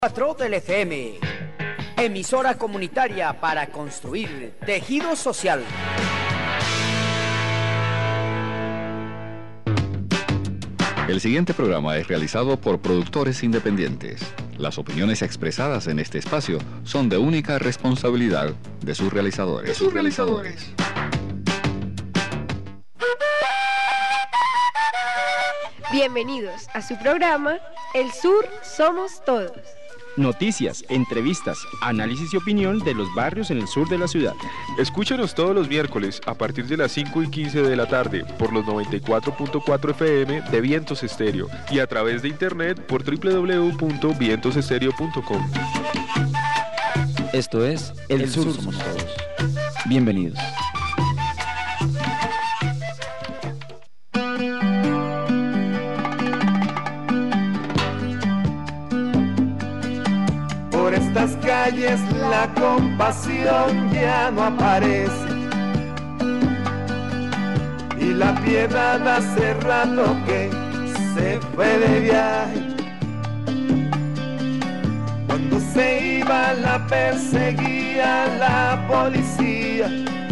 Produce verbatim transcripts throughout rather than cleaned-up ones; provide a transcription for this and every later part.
cuatro del F M, emisora comunitaria para construir tejido social. El siguiente programa es realizado por productores independientes. Las opiniones expresadas en este espacio son de única responsabilidad de sus realizadores. De sus realizadores. Bienvenidos a su programa El Sur Somos Todos. Noticias, entrevistas, análisis y opinión de los barrios en el sur de la ciudad. Escúchanos todos los miércoles a partir de las cinco y quince de la tarde por los noventa y cuatro punto cuatro F M de Vientos Estéreo y a través de internet por doble u doble u doble u punto vientos estéreo punto com. Esto es El, el sur, sur Somos Todos. Bienvenidos. Por estas calles la compasión ya no aparece y la piedad hace rato que se fue de viaje. Cuando se iba la perseguía la policía.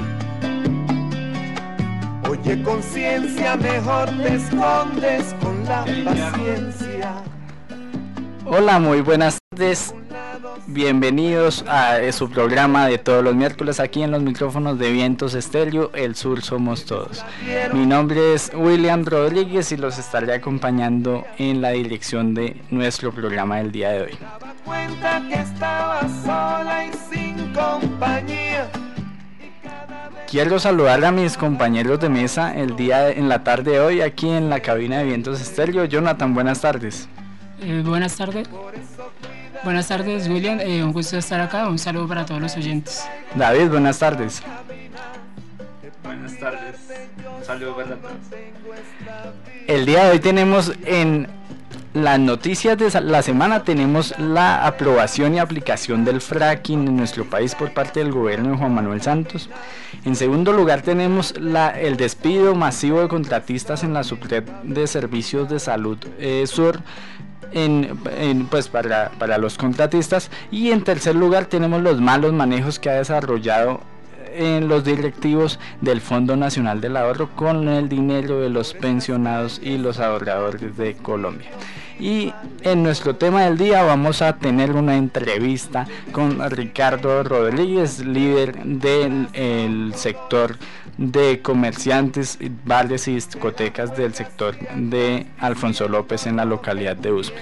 Oye, conciencia, mejor te escondes con la paciencia. Hola, muy buenas tardes. Bienvenidos a su programa de todos los miércoles aquí en los micrófonos de Vientos Estéreo, El Sur Somos Todos. Mi nombre es William Rodríguez y los estaré acompañando en la dirección de nuestro programa del día de hoy. Cuenta que estaba sola y sin compañía. Quiero saludar a mis compañeros de mesa el día en la tarde de hoy aquí en la cabina de Vientos Estéreo. Jonathan, buenas tardes. Eh, buenas tardes. Buenas tardes, William. Eh, un gusto estar acá. Un saludo para todos los oyentes. David, buenas tardes. Buenas tardes. Un saludo para todos. El día de hoy tenemos en las noticias de la semana tenemos la aprobación y aplicación del fracking en nuestro país por parte del gobierno de Juan Manuel Santos. En segundo lugar tenemos la, el despido masivo de contratistas en la subred de servicios de salud eh, sur. En, en, pues para, para los contratistas. Y en tercer lugar tenemos los malos manejos que ha desarrollado en los directivos del Fondo Nacional del Ahorro con el dinero de los pensionados y los ahorradores de Colombia. Y en nuestro tema del día vamos a tener una entrevista con Ricardo Rodríguez, líder del el sector de comerciantes, bares y discotecas del sector de Alfonso López en la localidad de Usme.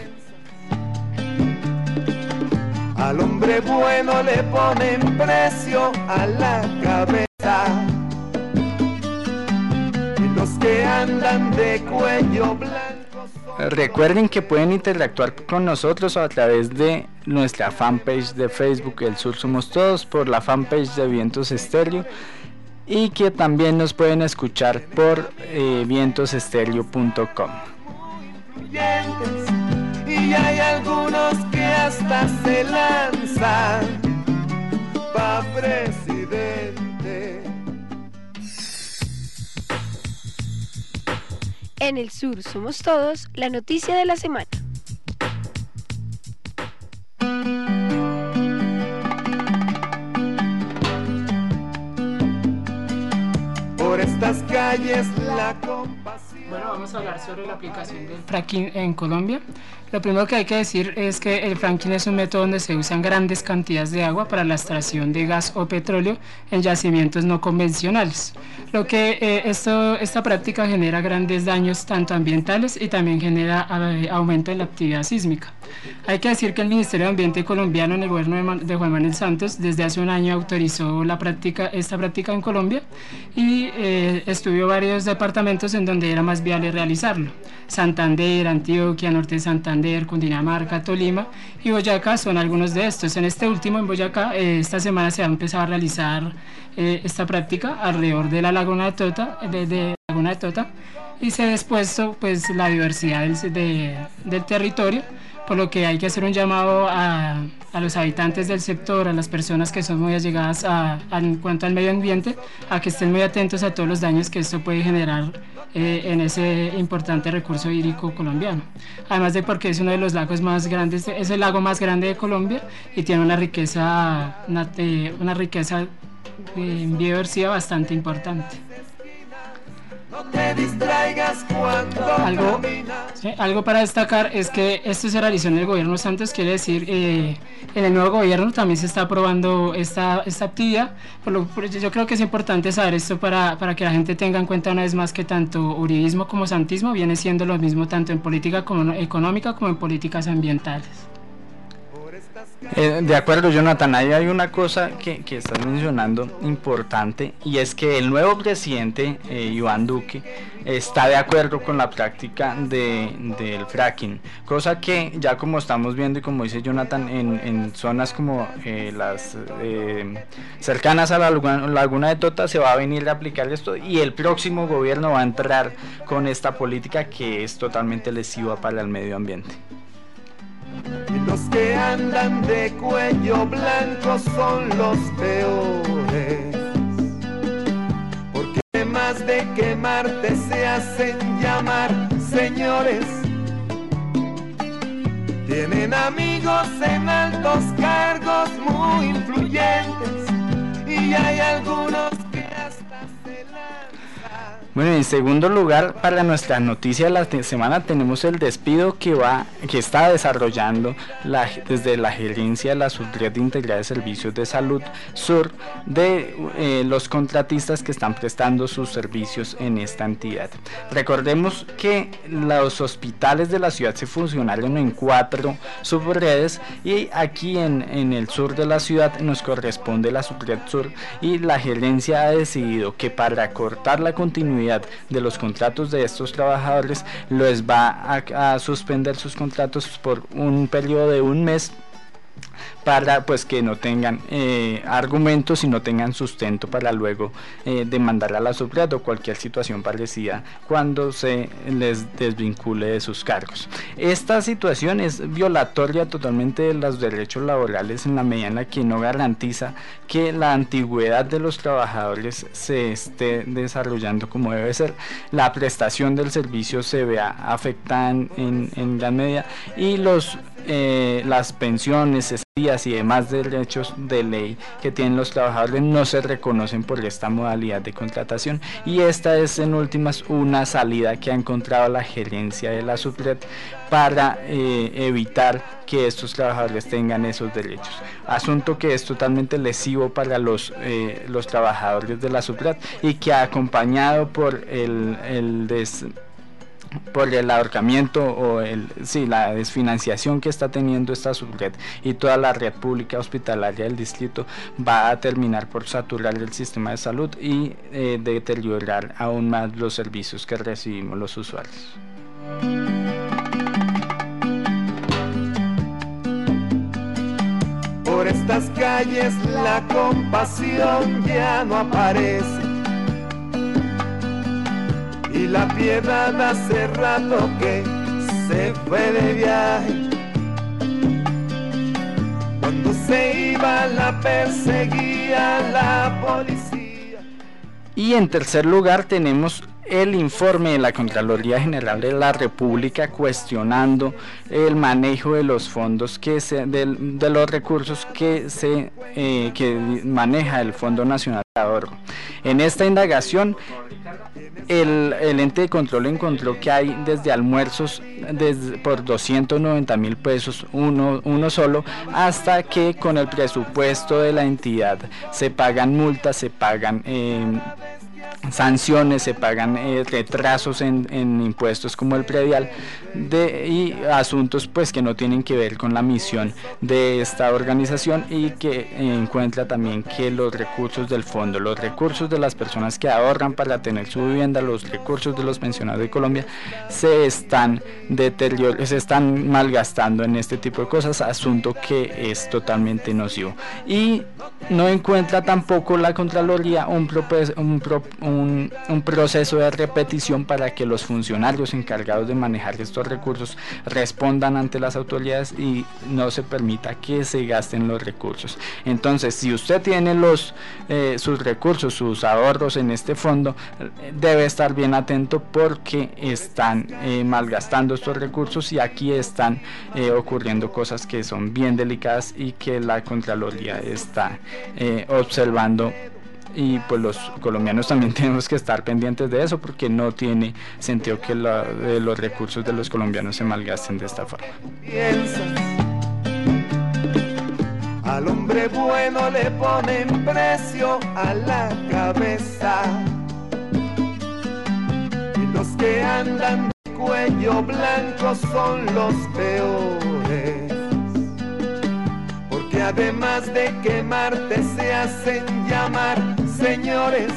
Al hombre bueno le ponen precio a la cabeza y los que andan de cuello blanco. Recuerden que pueden interactuar con nosotros a través de nuestra fanpage de Facebook El Sur Somos Todos, por la fanpage de Vientos Estéreo, y que también nos pueden escuchar por eh, vientos estéreo punto com. Y hay algunos que hasta se lanzan pa' presidente. En El Sur Somos Todos, la noticia de la semana. Por estas calles la compasión. Bueno, vamos a hablar sobre la aplicación del fracking en Colombia. Lo primero que hay que decir es que el fracking es un método donde se usan grandes cantidades de agua para la extracción de gas o petróleo en yacimientos no convencionales. Lo que eh, esto, esta práctica genera grandes daños tanto ambientales y también genera eh, aumento en la actividad sísmica. Hay que decir que el Ministerio de Ambiente colombiano en el gobierno de, Man, de Juan Manuel Santos desde hace un año autorizó la práctica, esta práctica en Colombia y eh, estudió varios departamentos en donde era más viable realizarlo. Santander, Antioquia, Norte de Santander, Cundinamarca, Tolima y Boyacá son algunos de estos. En este último, en Boyacá, eh, esta semana se ha empezado a realizar eh, esta práctica alrededor de la Laguna de Tota, de, de Laguna de Tota, y se ha expuesto pues la diversidad del, de, del territorio por lo que hay que hacer un llamado a, a los habitantes del sector, a las personas que son muy allegadas a, a, en cuanto al medio ambiente, a que estén muy atentos a todos los daños que esto puede generar eh, en ese importante recurso hídrico colombiano. Además de porque es uno de los lagos más grandes, es el lago más grande de Colombia y tiene una riqueza, una, eh, una riqueza en biodiversidad bastante importante. No te distraigas cuando algo, caminas. sí, algo para destacar es que esto se realizó en el gobierno Santos, quiere decir eh, en el nuevo gobierno también se está aprobando esta, esta actividad, por lo, por, yo creo que es importante saber esto para, para que la gente tenga en cuenta una vez más que tanto uribismo como santismo viene siendo lo mismo tanto en política como económica como en políticas ambientales. Eh, de acuerdo, Jonathan, ahí hay una cosa que, que estás mencionando importante, y es que el nuevo presidente, eh, Iván Duque, está de acuerdo con la práctica de, del fracking, cosa que ya como estamos viendo y como dice Jonathan, en, en zonas como eh, las eh, cercanas a la laguna, laguna de Tota se va a venir a aplicar esto, y el próximo gobierno va a entrar con esta política que es totalmente lesiva para el medio ambiente. Y los que andan de cuello blanco son los peores, porque además de quemarte se hacen llamar señores. Tienen amigos en altos cargos muy influyentes y hay algunos que hasta se lanzan. Bueno, en segundo lugar, para nuestra noticia de la semana tenemos el despido que va, que está desarrollando la, desde la gerencia de la Subred Integrada de Servicios de Salud Sur de eh, los contratistas que están prestando sus servicios en esta entidad. Recordemos que los hospitales de la ciudad se fusionaron en cuatro subredes, y aquí en, en el sur de la ciudad nos corresponde la Subred Sur, y la gerencia ha decidido que para cortar la continuidad de los contratos de estos trabajadores les va a, a suspender sus contratos por un periodo de un mes, para pues que no tengan eh, argumentos y no tengan sustento para luego eh, demandar a la Subred o cualquier situación parecida cuando se les desvincule de sus cargos. Esta situación es violatoria totalmente de los derechos laborales en la medida en la que no garantiza que la antigüedad de los trabajadores se esté desarrollando como debe ser, la prestación del servicio se vea afectada en, en, en gran medida, y los eh, las pensiones, y demás derechos de ley que tienen los trabajadores no se reconocen por esta modalidad de contratación, y esta es en últimas una salida que ha encontrado la gerencia de la Subred para eh, evitar que estos trabajadores tengan esos derechos, asunto que es totalmente lesivo para los, eh, los trabajadores de la Subred, y que ha acompañado por el, el des por el ahorcamiento o el, sí, la desfinanciación que está teniendo esta subred, y toda la red pública hospitalaria del distrito va a terminar por saturar el sistema de salud y eh, deteriorar aún más los servicios que recibimos los usuarios. Por estas calles la compasión ya no aparece, y la piedad hace rato que se fue de viaje. Cuando se iba la perseguía la policía. Y en tercer lugar tenemos el informe de la Contraloría General de la República cuestionando el manejo de los fondos que se, de, de los recursos que se eh, que maneja el Fondo Nacional de Ahorro. En esta indagación el, el ente de control encontró que hay desde almuerzos desde, por doscientos noventa mil pesos uno, uno solo, hasta que con el presupuesto de la entidad se pagan multas, se pagan eh, sanciones, se pagan eh, retrasos en, en impuestos como el predial de, y asuntos pues que no tienen que ver con la misión de esta organización, y que eh, encuentra también que los recursos del fondo, los recursos de las personas que ahorran para tener su vivienda, los recursos de los pensionados de Colombia se están deteriorando, se están malgastando en este tipo de cosas, asunto que es totalmente nocivo. Y no encuentra tampoco la Contraloría un, pro, un, pro, un un, un proceso de repetición para que los funcionarios encargados de manejar estos recursos respondan ante las autoridades y no se permita que se gasten los recursos. Entonces, si usted tiene los eh, sus recursos, sus ahorros en este fondo, debe estar bien atento porque están eh, malgastando estos recursos y aquí están eh, ocurriendo cosas que son bien delicadas y que la Contraloría está eh, observando, y pues los colombianos también tenemos que estar pendientes de eso porque no tiene sentido que la, eh, los recursos de los colombianos se malgasten de esta forma. Al hombre bueno le ponen precio a la cabeza y los que andan de cuello blanco son los peores, porque además de quemarte se hacen llamar señores.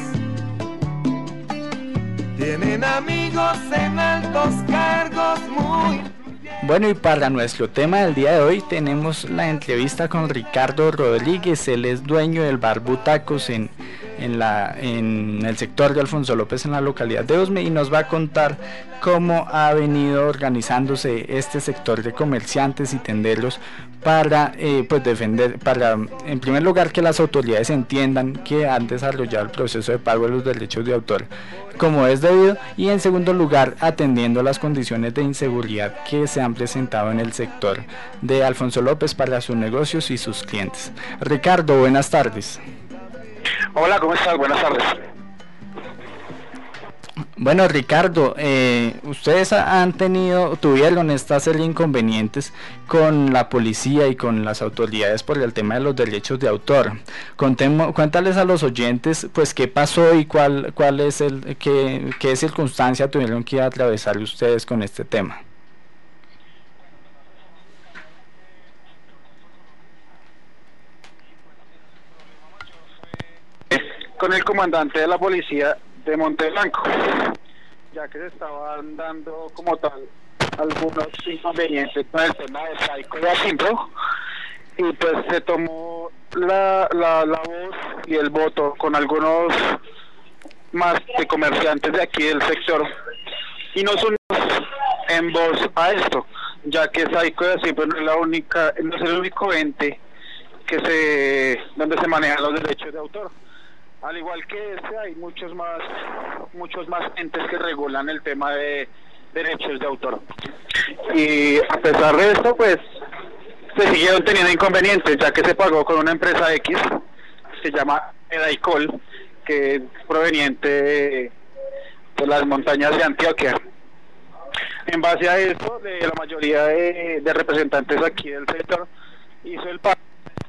Tienen amigos en altos cargos muy... Bueno, y para nuestro tema del día de hoy tenemos la entrevista con Ricardo Rodríguez. Él es dueño del bar Butacos en, en, la, en el sector de Alfonso López, en la localidad de Usme, y nos va a contar cómo ha venido organizándose este sector de comerciantes y tenderos para eh, pues defender, para en primer lugar que las autoridades entiendan que han desarrollado el proceso de pago de los derechos de autor como es debido, y en segundo lugar atendiendo las condiciones de inseguridad que se han presentado en el sector de Alfonso López para sus negocios y sus clientes. Ricardo, buenas tardes. Hola, ¿cómo estás? Buenas tardes. Bueno, Ricardo, eh, ustedes han tenido, tuvieron esta serie de inconvenientes con la policía y con las autoridades por el tema de los derechos de autor. Contemos, cuéntales a los oyentes, pues, qué pasó y cuál, cuál es el, qué, qué circunstancia tuvieron que atravesar ustedes con este tema. Con el comandante de la policía de Monteblanco, ya que se estaban dando como tal algunos inconvenientes con el tema de Saico y Asimpro, y pues se tomó la, la, la voz y el voto con algunos más de comerciantes de aquí del sector y nos unimos en voz a esto, ya que Saico y Asimpro no es la única, no es el único ente que se donde se manejan los derechos de autor. Al igual que este, hay muchos más muchos más entes que regulan el tema de derechos de autor. Y a pesar de esto, pues, se siguieron teniendo inconvenientes, ya que se pagó con una empresa X, se llama Edaicol, que es proveniente de, de las montañas de Antioquia. En base a esto, de la mayoría de, de representantes aquí del sector hizo el pago.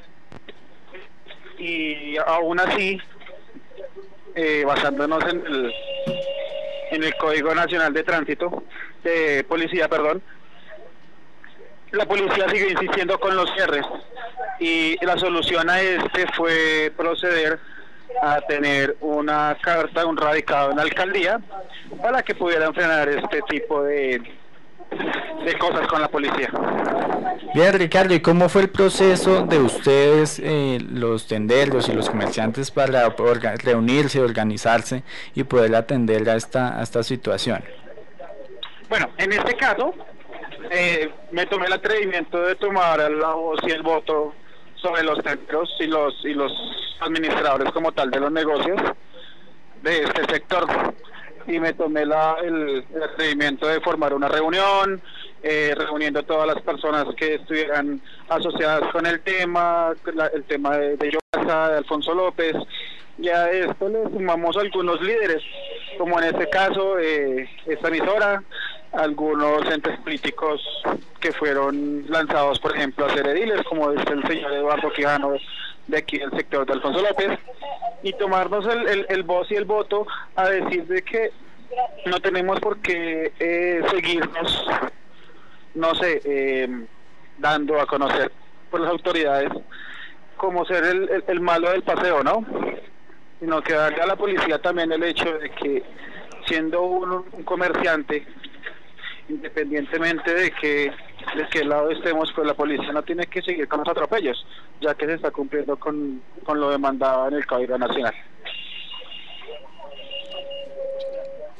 Y aún así, Eh, basándonos en el, en el Código Nacional de Tránsito, de Policía, perdón, la policía sigue insistiendo con los cierres y la solución a este fue proceder a tener una carta, un radicado en la alcaldía para que pudieran frenar este tipo de, de cosas con la policía. Bien, Ricardo, ¿y cómo fue el proceso de ustedes, eh, los tenderos y los comerciantes, para orga reunirse, organizarse y poder atender a esta, a esta situación? Bueno, en este caso, eh, me tomé el atrevimiento de tomar la voz y el voto sobre los tenderos y los, y los administradores como tal de los negocios de este sector. Y me tomé la, el, el atrevimiento de formar una reunión, eh, reuniendo a todas las personas que estuvieran asociadas con el tema, la, el tema de, de Yogasa, de Alfonso López, y a esto le sumamos algunos líderes, como en este caso eh, esta emisora, algunos entes políticos que fueron lanzados, por ejemplo, a ser ediles, como es el señor Eduardo Quijano, de aquí del sector de Alfonso López, y tomarnos el, el, el voz y el voto a decir de que no tenemos por qué eh, seguirnos, no sé, eh, dando a conocer por las autoridades como ser el, el, el malo del paseo, ¿no? Sino que darle a la policía también el hecho de que, siendo un, un comerciante, independientemente de que de qué lado estemos, pues la policía no tiene que seguir con los atropellos, ya que se está cumpliendo con, con lo demandado en el Código Nacional.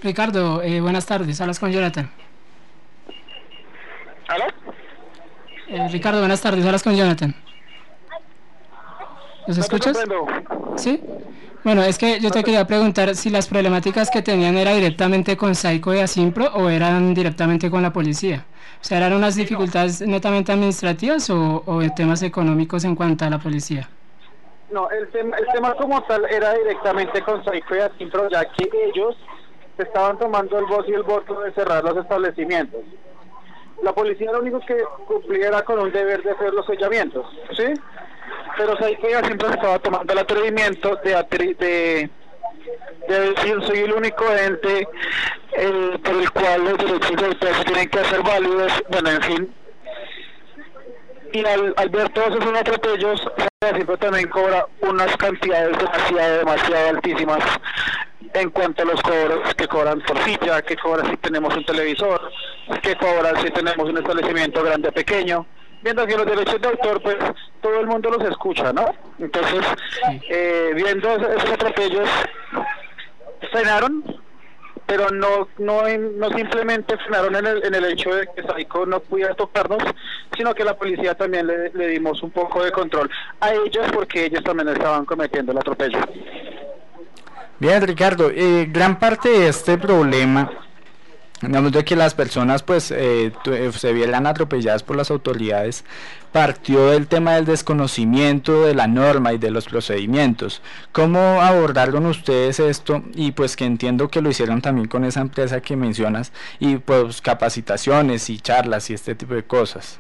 Ricardo, eh, buenas tardes, hablas con Jonathan. ¿Aló? Eh, Ricardo, buenas tardes, hablas con Jonathan. ¿Nos escuchas? Sí. Bueno, es que yo te quería preguntar si las problemáticas que tenían era directamente con Saico y Asimpro o eran directamente con la policía. O sea, ¿eran unas dificultades netamente administrativas o, o temas económicos en cuanto a la policía? No, el tema, el tema como tal era directamente con Saico y Asimpro, ya que ellos estaban tomando el voz y el voto de cerrar los establecimientos. La policía lo único que cumplía era con un deber de hacer los sellamientos, ¿sí? Pero Saico y Asimpro estaba tomando el atrevimiento de, atri de, de decir soy el único ente el, por el cual los derechos de autor se tienen que hacer válidos, bueno, en fin. Y al, al ver todos esos atropellos, Asimpro también cobra unas cantidades demasiado, demasiado altísimas en cuanto a los cobros que cobran por silla, que cobran si tenemos un televisor, que cobran si tenemos un establecimiento grande o pequeño. Viendo que los derechos de autor, pues todo el mundo los escucha, ¿no? Entonces, eh, viendo esos atropellos, frenaron, pero no no no simplemente frenaron en el, en el hecho de que Saico no pudiera tocarnos, sino que la policía también le, le dimos un poco de control a ellos porque ellos también estaban cometiendo el atropello. Bien, Ricardo, eh, gran parte de este problema, digamos, de que las personas pues eh, se vieran atropelladas por las autoridades, partió del tema del desconocimiento de la norma y de los procedimientos. ¿Cómo abordaron ustedes esto? Y pues que entiendo que lo hicieron también con esa empresa que mencionas, y pues capacitaciones y charlas y este tipo de cosas.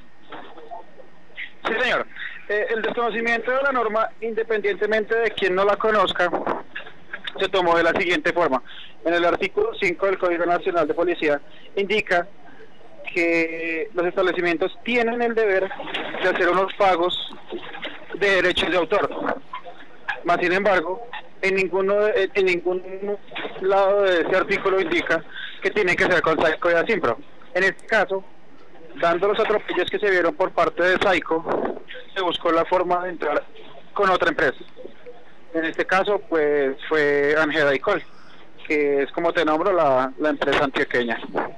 Sí, señor. Eh, el desconocimiento de la norma, independientemente de quien no la conozca, se tomó de la siguiente forma. En el artículo cinco del Código Nacional de Policía indica que los establecimientos tienen el deber de hacer unos pagos de derechos de autor. Más sin embargo, en ninguno de, en ningún lado de ese artículo indica que tiene que ser con Saico y Asimpro. En este caso, dando los atropellos que se vieron por parte de Saico, se buscó la forma de entrar con otra empresa. En este caso, pues fue Angeda y Col, que es, como te nombro, la, la empresa antioqueña.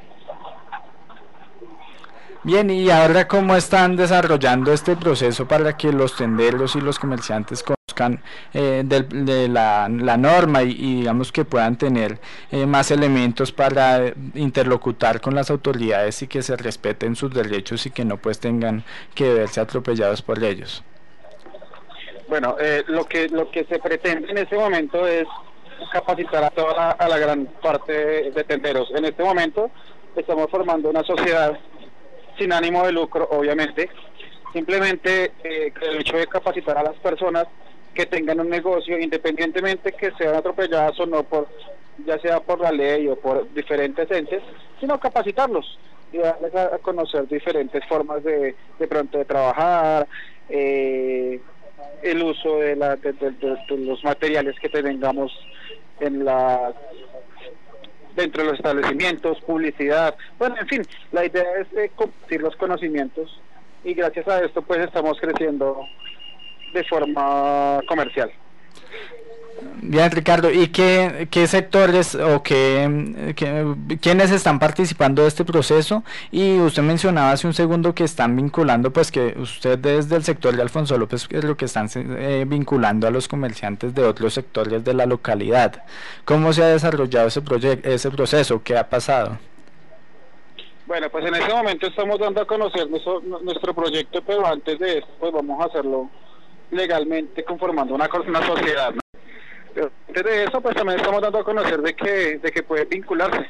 Bien, y ahora, ¿cómo están desarrollando este proceso para que los tenderos y los comerciantes conozcan eh, de, de la, la norma y, y digamos que puedan tener eh, más elementos para interlocutar con las autoridades y que se respeten sus derechos y que no pues tengan que verse atropellados por ellos? Bueno, eh, lo que lo que se pretende en este momento es capacitar a toda la, a la gran parte de, de tenderos. En este momento estamos formando una sociedad sin ánimo de lucro, obviamente. Simplemente eh, el hecho de capacitar a las personas que tengan un negocio, independientemente que sean atropelladas o no, por ya sea por la ley o por diferentes entes, sino capacitarlos y darles a, a conocer diferentes formas de de pronto de trabajar, eh, el uso de, la, de, de, de, de los materiales que tengamos en la dentro de los establecimientos, publicidad, bueno, en fin, la idea es de compartir los conocimientos y gracias a esto pues estamos creciendo de forma comercial. Bien, Ricardo, ¿y qué, qué sectores o qué, qué quiénes están participando de este proceso? Y usted mencionaba hace un segundo que están vinculando, pues que usted desde el sector de Alfonso López es lo que están eh, vinculando a los comerciantes de otros sectores de la localidad. ¿Cómo se ha desarrollado ese proyecto, ese proceso? ¿Qué ha pasado? Bueno, pues en este momento estamos dando a conocer nuestro, nuestro proyecto, pero antes de esto pues vamos a hacerlo legalmente conformando una, una sociedad, ¿no? Pero antes de eso pues también estamos dando a conocer de que de que puede vincularse.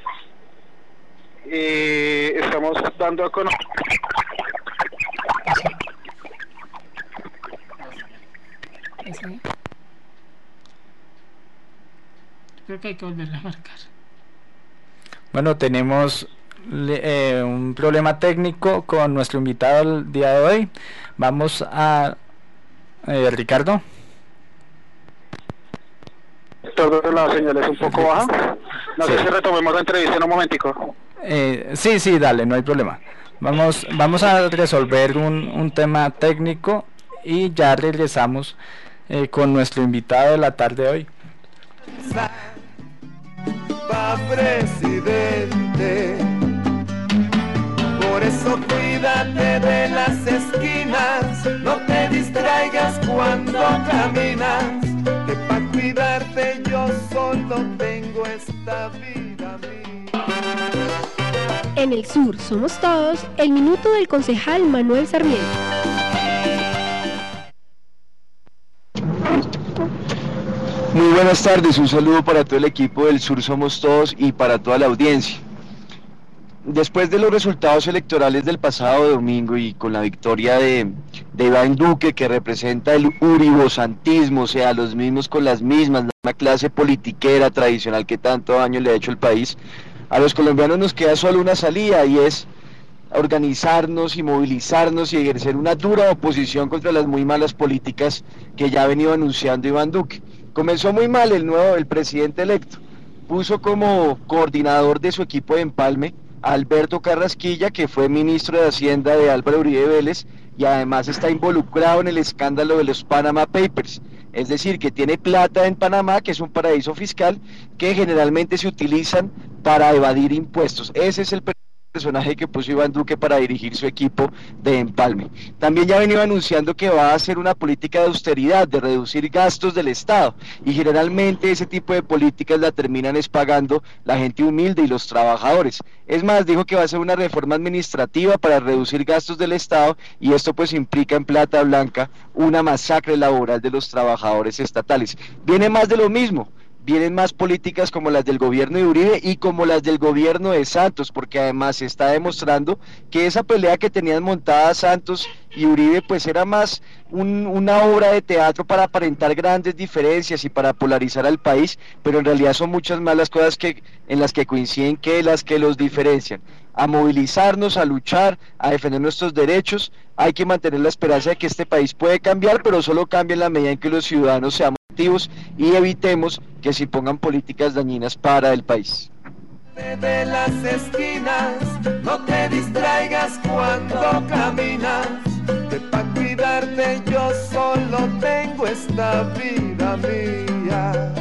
Eh, estamos dando a conocer ¿Sí? Creo que hay que volverla a marcar. Bueno, tenemos eh, un problema técnico con nuestro invitado el día de hoy. Vamos a eh, Ricardo. La señal es un poco baja. No sí. sé si retomemos la entrevista en un momentico. Eh, sí, sí, dale, no hay problema. Vamos, vamos a resolver un, un tema técnico y ya regresamos eh, con nuestro invitado de la tarde de hoy. para presidente. Por eso cuídate de las esquinas, no te distraigas cuando caminas, que para cuidarte yo solo tengo esta vida mía. En el sur somos todos, el minuto del concejal Manuel Sarmiento. Muy buenas tardes, un saludo para todo el equipo del Sur Somos Todos y para toda la audiencia. Después de los resultados electorales del pasado domingo y con la victoria de, de Iván Duque, que representa el uribosantismo, o sea, los mismos con las mismas, una clase politiquera tradicional que tanto daño le ha hecho al país, a los colombianos nos queda solo una salida, y es organizarnos y movilizarnos y ejercer una dura oposición contra las muy malas políticas que ya ha venido anunciando Iván Duque. Comenzó muy mal el nuevo, el presidente electo, puso como coordinador de su equipo de empalme a Alberto Carrasquilla, que fue ministro de Hacienda de Álvaro Uribe Vélez, y además está involucrado en el escándalo de los Panama Papers, es decir, que tiene plata en Panamá, que es un paraíso fiscal, que generalmente se utilizan para evadir impuestos. Ese es el personaje que puso Iván Duque para dirigir su equipo de empalme. También ya ha venido anunciando que va a hacer una política de austeridad, de reducir gastos del Estado, y generalmente ese tipo de políticas la terminan es pagando la gente humilde y los trabajadores. Es más, dijo que va a hacer una reforma administrativa para reducir gastos del Estado, y esto pues implica en plata blanca una masacre laboral de los trabajadores estatales. Viene más de lo mismo. Vienen más políticas como las del gobierno de Uribe y como las del gobierno de Santos, porque además se está demostrando que esa pelea que tenían montada Santos y Uribe pues era más un, una obra de teatro para aparentar grandes diferencias y para polarizar al país, pero en realidad son muchas más las cosas que, en las que coinciden que las que los diferencian. A movilizarnos, a luchar, a defender nuestros derechos. Hay que mantener la esperanza de que este país puede cambiar, pero solo cambia en la medida en que los ciudadanos seamos activos y evitemos que se pongan políticas dañinas para el país. De las esquinas, no te distraigas cuando caminas, que para cuidarte yo solo tengo esta vida mía.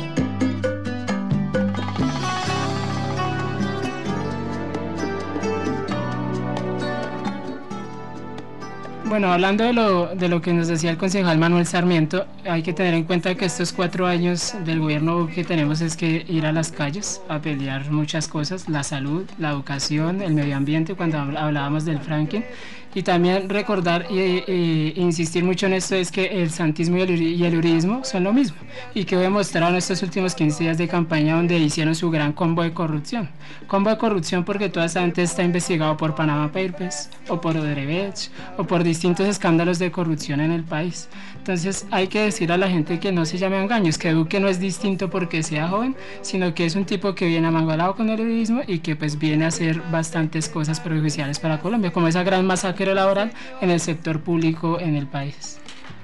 Bueno, hablando de lo, de lo que nos decía el concejal Manuel Sarmiento, hay que tener en cuenta que estos cuatro años del gobierno que tenemos es que ir a las calles a pelear muchas cosas, la salud, la educación, el medio ambiente, cuando hablábamos del fracking, y también recordar e insistir mucho en esto, es que el santismo y el, y el uribismo son lo mismo, y que demostraron estos últimos quince días de campaña donde hicieron su gran combo de corrupción. Combo de corrupción porque toda esa gente está investigado por Panama Papers, o por Odebrecht, o por distintos escándalos de corrupción en el país. Entonces hay que decir a la gente que no se llame a engaños, que Duque no es distinto porque sea joven, sino que es un tipo que viene amangalado con el uribismo y que pues viene a hacer bastantes cosas perjudiciales para Colombia, como esa gran masacre laboral en el sector público en el país.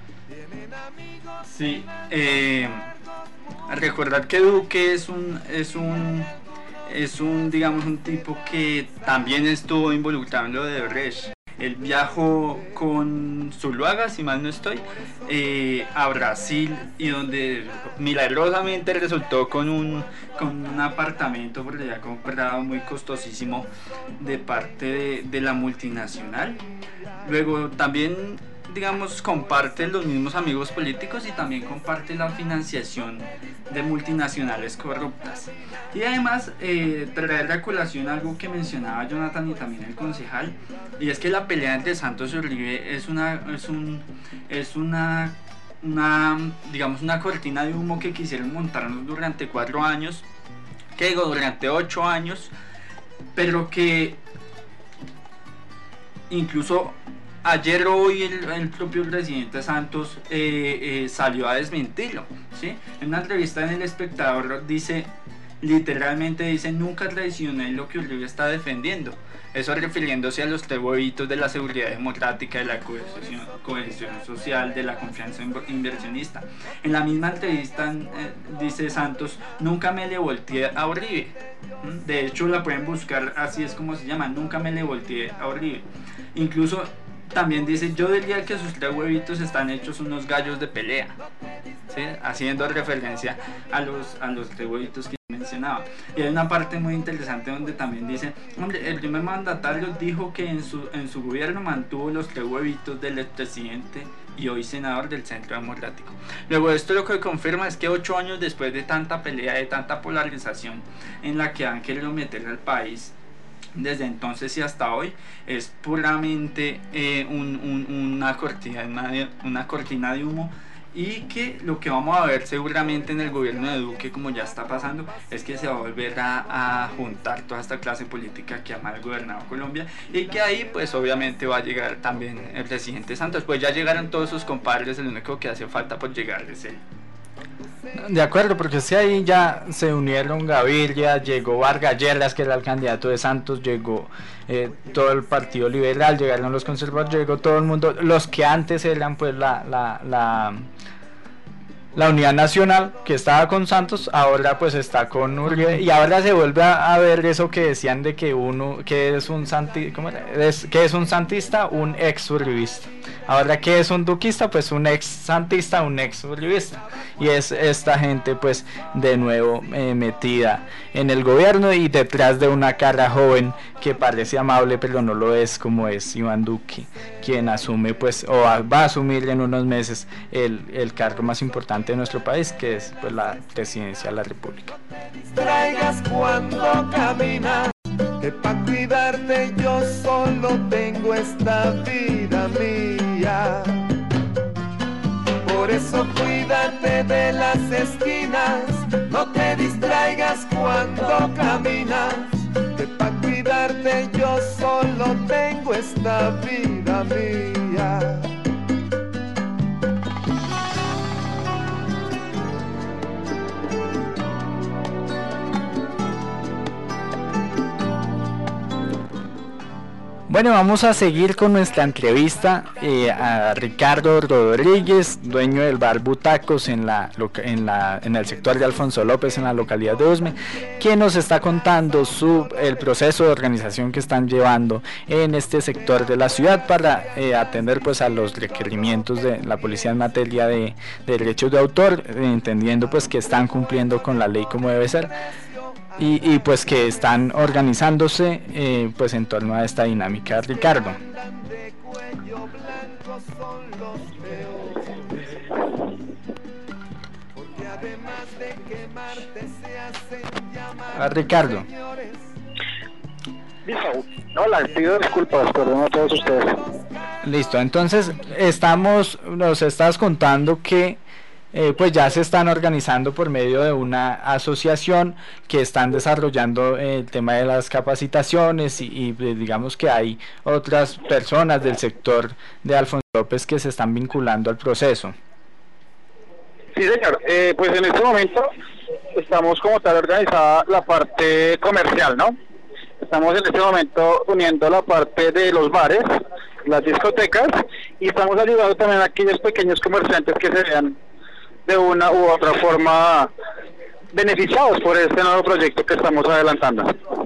Sí, eh, recordar que Duque es un, es un, es un, digamos, un tipo que también estuvo involucrado en lo de Odebrecht. Él viajó con Zuluaga, si mal no estoy, eh, a Brasil, y donde milagrosamente resultó con un, con un apartamento porque había comprado muy costosísimo de parte de, de la multinacional. Luego también, digamos, comparte los mismos amigos políticos y también comparte la financiación de multinacionales corruptas. Y además eh, traer a colación algo que mencionaba Jonathan y también el concejal, y es que la pelea entre Santos y Uribe es una es un es una una digamos una cortina de humo que quisieron montarnos durante cuatro años, que digo durante ocho años, pero que incluso ayer o hoy el, el propio presidente Santos eh, eh, salió a desmentirlo, ¿sí? En una entrevista en El Espectador dice, literalmente dice: nunca traicioné lo que Uribe está defendiendo. Eso refiriéndose a los tres huevitos de la seguridad democrática, de la cohesión, cohesión social, de la confianza inversionista. En la misma entrevista eh, dice Santos: nunca me le volteé a Uribe. De hecho la pueden buscar, así es como se llama, nunca me le volteé a Uribe. Incluso también dice, yo diría que sus tres huevitos están hechos unos gallos de pelea, ¿sí? Haciendo referencia a los, a los tres huevitos que mencionaba. Y hay una parte muy interesante donde también dice, hombre, el primer mandatario dijo que en su, en su gobierno mantuvo los tres huevitos del expresidente y hoy senador del Centro Democrático. Luego esto lo que confirma es que ocho años después de tanta pelea, de tanta polarización en la que han querido meter al país, desde entonces y hasta hoy, es puramente eh, un, un, una, cortina, una, una cortina de humo, y que lo que vamos a ver seguramente en el gobierno de Duque, como ya está pasando, es que se va a volver a, a juntar toda esta clase política que ha mal gobernado Colombia, y que ahí pues obviamente va a llegar también el presidente Santos. Pues ya llegaron todos sus compadres, el único que hace falta por llegar es él. De acuerdo, porque si ahí ya se unieron Gaviria, llegó Vargas Lleras, que era el candidato de Santos, llegó eh, todo el Partido Liberal, llegaron los conservadores, llegó todo el mundo, los que antes eran pues la, la, la, la Unidad Nacional, que estaba con Santos, ahora pues está con Uribe, y ahora se vuelve a, a ver eso que decían de que uno, que es un santi, ¿cómo era? Es, que es un santista, un ex uribista. Ahora, que es un duquista, pues un ex santista, un ex uribista. Y es esta gente pues de nuevo eh, metida en el gobierno y detrás de una cara joven que parece amable pero no lo es, como es Iván Duque, quien asume pues o va a asumir en unos meses el, el cargo más importante de nuestro país, que es pues la presidencia de la República. Traigas cuando caminas, que pa' cuidarte yo solo tengo esta vida mía. Por eso cuídate de las esquinas, no te distraigas cuando caminas, que pa' cuidarte yo solo tengo esta vida mía. Bueno, vamos a seguir con nuestra entrevista eh, a Ricardo Rodríguez, dueño del bar Butacos en, la, en, la, en el sector de Alfonso López, en la localidad de Usme, quien nos está contando su, el proceso de organización que están llevando en este sector de la ciudad para eh, atender pues a los requerimientos de la policía en materia de, de derechos de autor, eh, entendiendo pues que están cumpliendo con la ley como debe ser. Y, y pues que están organizándose eh, pues en torno a esta dinámica. Ricardo. A Ricardo. Listo. Hola, pido disculpas, perdón a todos ustedes. Listo, entonces estamos, nos estás contando que Eh, pues ya se están organizando por medio de una asociación que están desarrollando eh, el tema de las capacitaciones y, y digamos que hay otras personas del sector de Alfonso López que se están vinculando al proceso. Sí, señor, eh, pues en este momento estamos como tal organizada la parte comercial, ¿no? Estamos en este momento uniendo la parte de los bares, las discotecas, y estamos ayudando también a aquellos pequeños comerciantes que se vean de una u otra forma beneficiados por este nuevo proyecto que estamos adelantando.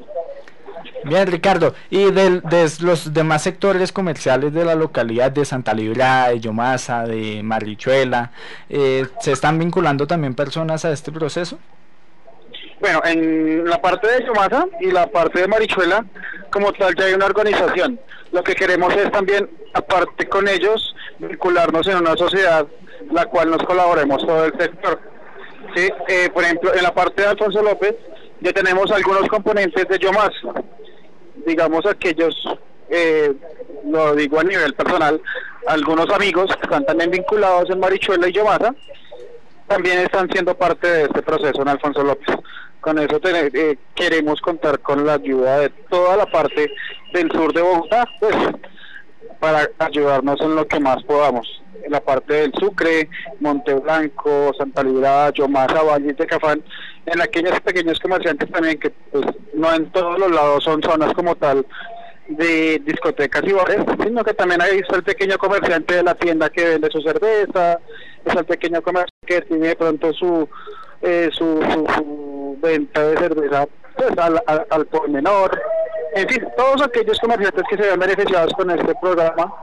Bien, Ricardo, y de, de los demás sectores comerciales de la localidad de Santa Librada, de Yomasa, de Marichuela, eh, ¿se están vinculando también personas a este proceso? Bueno, en la parte de Yomasa y la parte de Marichuela, como tal, ya hay una organización. Lo que queremos es también, aparte con ellos, vincularnos en una sociedad la cual nos colaboremos todo el sector. Sí, eh, por ejemplo, en la parte de Alfonso López ya tenemos algunos componentes de Yomasa, digamos aquellos, eh, lo digo a nivel personal, algunos amigos que están también vinculados en Marichuela y Yomasa, también están siendo parte de este proceso en Alfonso López. Con eso te, eh, queremos contar con la ayuda de toda la parte del sur de Bogotá, pues, para ayudarnos en lo que más podamos. En la parte del Sucre, Monte Blanco, Santa Librada, Yomasa, Valle de Cafán, en aquellos pequeños comerciantes también que pues no en todos los lados son zonas como tal de discotecas y bares, sino que también hay el pequeño comerciante de la tienda que vende su cerveza, es el pequeño comerciante que tiene de pronto su eh, su, su, su venta de cerveza pues al, al, al por menor, en fin, todos aquellos comerciantes que se ven beneficiados con este programa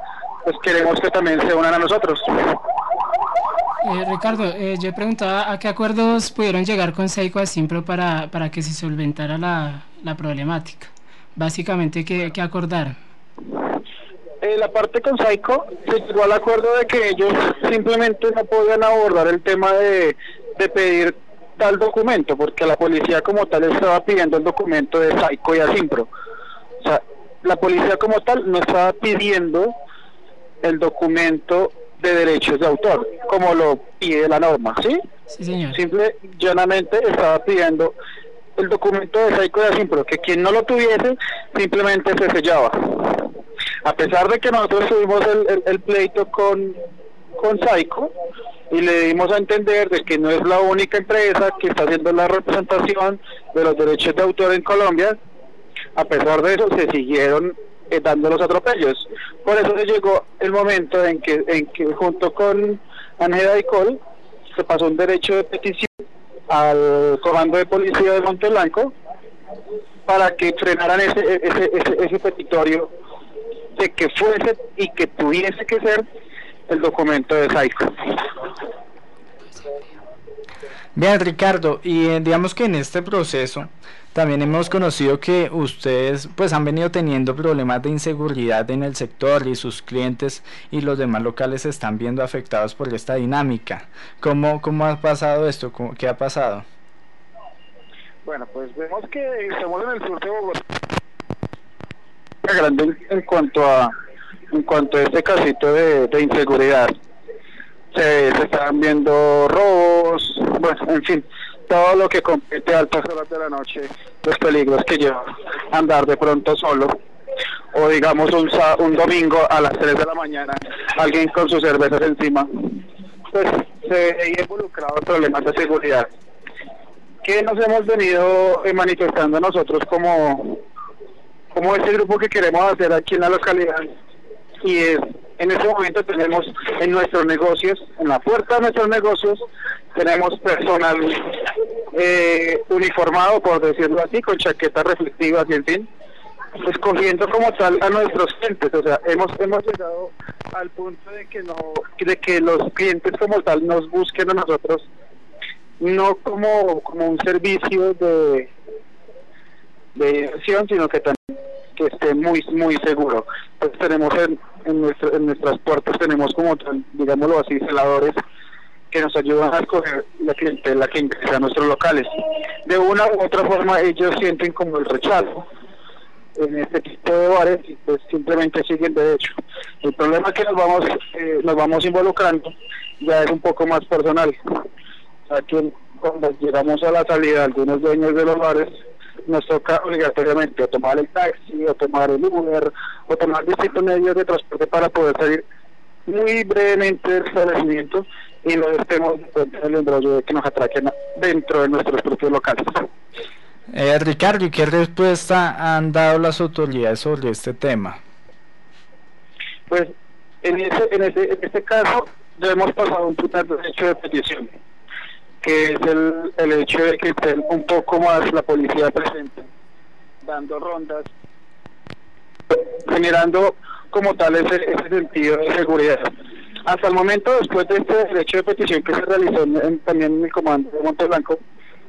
pues queremos que también se unan a nosotros. Eh, Ricardo, eh, yo preguntaba a qué acuerdos pudieron llegar con Saico Asimpro para, para que se solventara la, la problemática. Básicamente, ¿qué, qué acordaron? Eh, la parte con Saico se llegó al acuerdo de que ellos simplemente no podían abordar el tema de, de pedir tal documento, porque la policía como tal estaba pidiendo el documento de Saico y Asimpro. O sea, la policía como tal no estaba pidiendo el documento de derechos de autor, como lo pide la norma, ¿sí? Sí, señor. Simple, llanamente estaba pidiendo el documento de Saico y Asimpro, que quien no lo tuviese simplemente se sellaba. A pesar de que nosotros tuvimos el, el, el pleito con, con Saico y le dimos a entender de que no es la única empresa que está haciendo la representación de los derechos de autor en Colombia, a pesar de eso se siguieron eh, dando los atropellos. Por eso se llegó el momento en que, en que junto con Ángela y Col se pasó un derecho de petición al comando de policía de Monteblanco para que frenaran ese, ese, ese, ese petitorio de que fuese y que tuviese que ser el documento de Saico. Bien, Ricardo, y eh, digamos que en este proceso también hemos conocido que ustedes pues han venido teniendo problemas de inseguridad en el sector y sus clientes y los demás locales se están viendo afectados por esta dinámica. ¿Cómo, cómo ha pasado esto? ¿Cómo, ¿Qué ha pasado? Bueno, pues vemos que estamos en el sur de Bogotá, grande en cuanto a en cuanto a este casito de, de inseguridad. Se, se están viendo robos, bueno, en fin, todo lo que compete a altas horas de la noche, los peligros que lleva andar de pronto solo, o digamos un, un domingo a las tres de la mañana, alguien con sus cervezas encima, pues se ve involucrado en problemas de seguridad, que nos hemos venido eh, manifestando nosotros como, como este grupo que queremos hacer aquí en la localidad, y es, en este momento tenemos en nuestros negocios, en la puerta de nuestros negocios, tenemos personal eh, uniformado, por decirlo así, con chaquetas reflectivas y en fin, escogiendo como tal a nuestros clientes. O sea, hemos hemos llegado al punto de que no de que los clientes como tal nos busquen a nosotros, no como, como un servicio de, de diversión, sino que también que esté muy muy seguro. Pues tenemos en, en, nuestro, en nuestras puertas tenemos como tal, digámoslo así, celadores que nos ayudan a escoger la clientela que ingresa a nuestros locales. De una u otra forma ellos sienten como el rechazo en este tipo de bares y pues simplemente siguen derecho. El problema es que nos vamos eh, nos vamos involucrando ya es un poco más personal. O sea, que cuando llegamos a la salida de algunos dueños de los bares nos toca obligatoriamente o tomar el taxi, o tomar el Uber, o tomar distintos medios de transporte para poder salir muy brevemente del establecimiento y no estemos en el embrollo de que nos atraquen dentro de nuestros propios locales. Eh, Ricardo, ¿y qué respuesta han dado las autoridades sobre este tema? Pues en ese, en ese, en este caso ya hemos pasado un primer derecho de petición, que es el, el hecho de que estén un poco más la policía presente, dando rondas, generando como tal ese, ese sentido de seguridad. Hasta el momento, después de este derecho de petición que se realizó en, también en el comando de Monteblanco,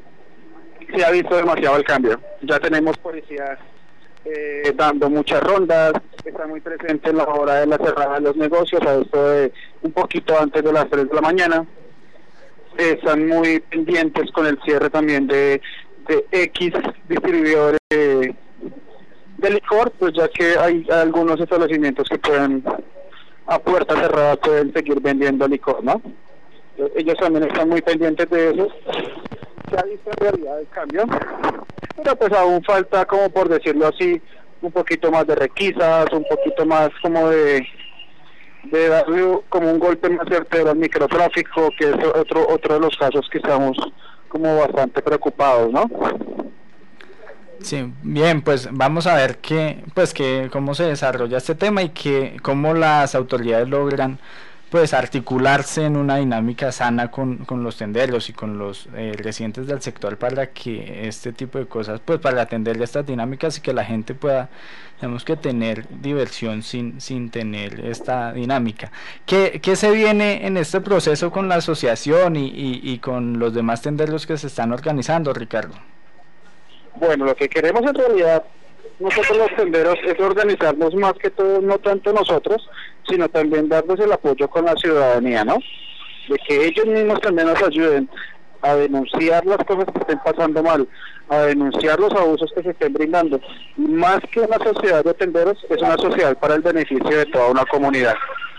se ha visto demasiado el cambio. Ya tenemos policías eh, dando muchas rondas, está muy presente en la hora de la cerrada de los negocios, a esto de un poquito antes de las tres de la mañana. Están muy pendientes con el cierre también de, de X distribuidores de, de licor, pues ya que hay algunos establecimientos que pueden, a puerta cerrada, pueden seguir vendiendo licor, ¿no? Ellos también están muy pendientes de eso. Se ha visto en realidad el cambio, pero pues aún falta, como por decirlo así, un poquito más de requisas, un poquito más como de de darle como un golpe más certero al microtráfico, que es otro otro de los casos que estamos como bastante preocupados, ¿no? Sí, bien, pues vamos a ver qué, pues que cómo se desarrolla este tema y que cómo las autoridades logran pues articularse en una dinámica sana con, con los tenderos y con los eh, residentes del sector para que este tipo de cosas, pues para atender estas dinámicas y que la gente pueda, tenemos que tener diversión sin, sin tener esta dinámica. ¿Qué, qué se viene en este proceso con la asociación y, y, y con los demás tenderos que se están organizando, Ricardo? Bueno, lo que queremos en realidad nosotros los tenderos es organizarnos más que todo, no tanto nosotros, sino también darles el apoyo con la ciudadanía, ¿no? De que ellos mismos también nos ayuden a denunciar las cosas que estén pasando mal, a denunciar los abusos que se estén brindando. Más que una sociedad de tenderos, es una sociedad para el beneficio de toda una comunidad.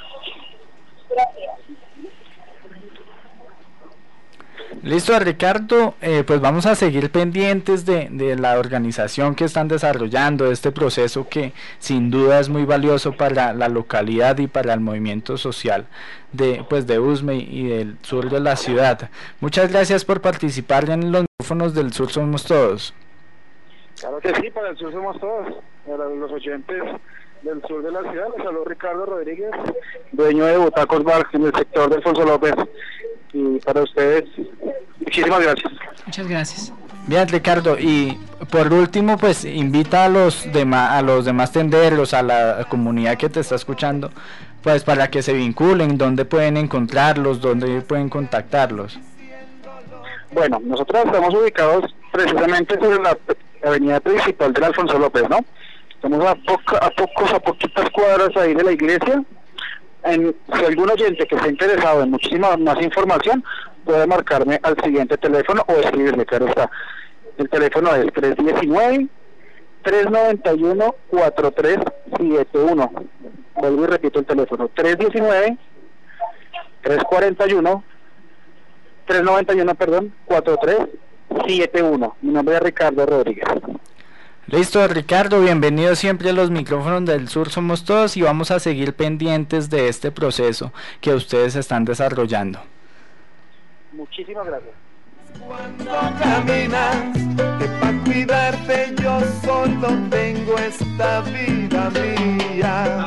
Listo, Ricardo, eh, pues vamos a seguir pendientes de, de la organización que están desarrollando, este proceso que sin duda es muy valioso para la localidad y para el movimiento social de, pues, de Usme y del sur de la ciudad. Muchas gracias por participar en los micrófonos del Sur Somos Todos. Claro que sí, para el Sur Somos Todos, para los oyentes del sur de la ciudad, les habló Ricardo Rodríguez, dueño de Butacos Bar en el sector de Alfonso López. Y para ustedes, muchísimas gracias. Muchas gracias. Bien, Ricardo, y por último, pues invita a los demás, a los demás tenderos, a la comunidad que te está escuchando, pues para que se vinculen, dónde pueden encontrarlos, dónde pueden contactarlos. Bueno, nosotros estamos ubicados precisamente sobre la avenida principal del Alfonso López, ¿no? Estamos a, poca, a pocos, a poquitas cuadras ahí de la iglesia. En, si algún oyente que esté interesado en muchísima más información, puede marcarme al siguiente teléfono o escribirme, claro está. El teléfono es tres uno nueve, tres nueve uno, cuatro tres siete uno. Vuelvo y repito el teléfono, tres uno nueve, tres cuatro uno, tres nueve uno, perdón, cuatro tres siete uno. Mi nombre es Ricardo Rodríguez. Listo, Ricardo, bienvenido siempre a los micrófonos del Sur Somos Todos y vamos a seguir pendientes de este proceso que ustedes están desarrollando. Muchísimas gracias. Cuando caminas, que para cuidarte yo solo tengo esta vida mía.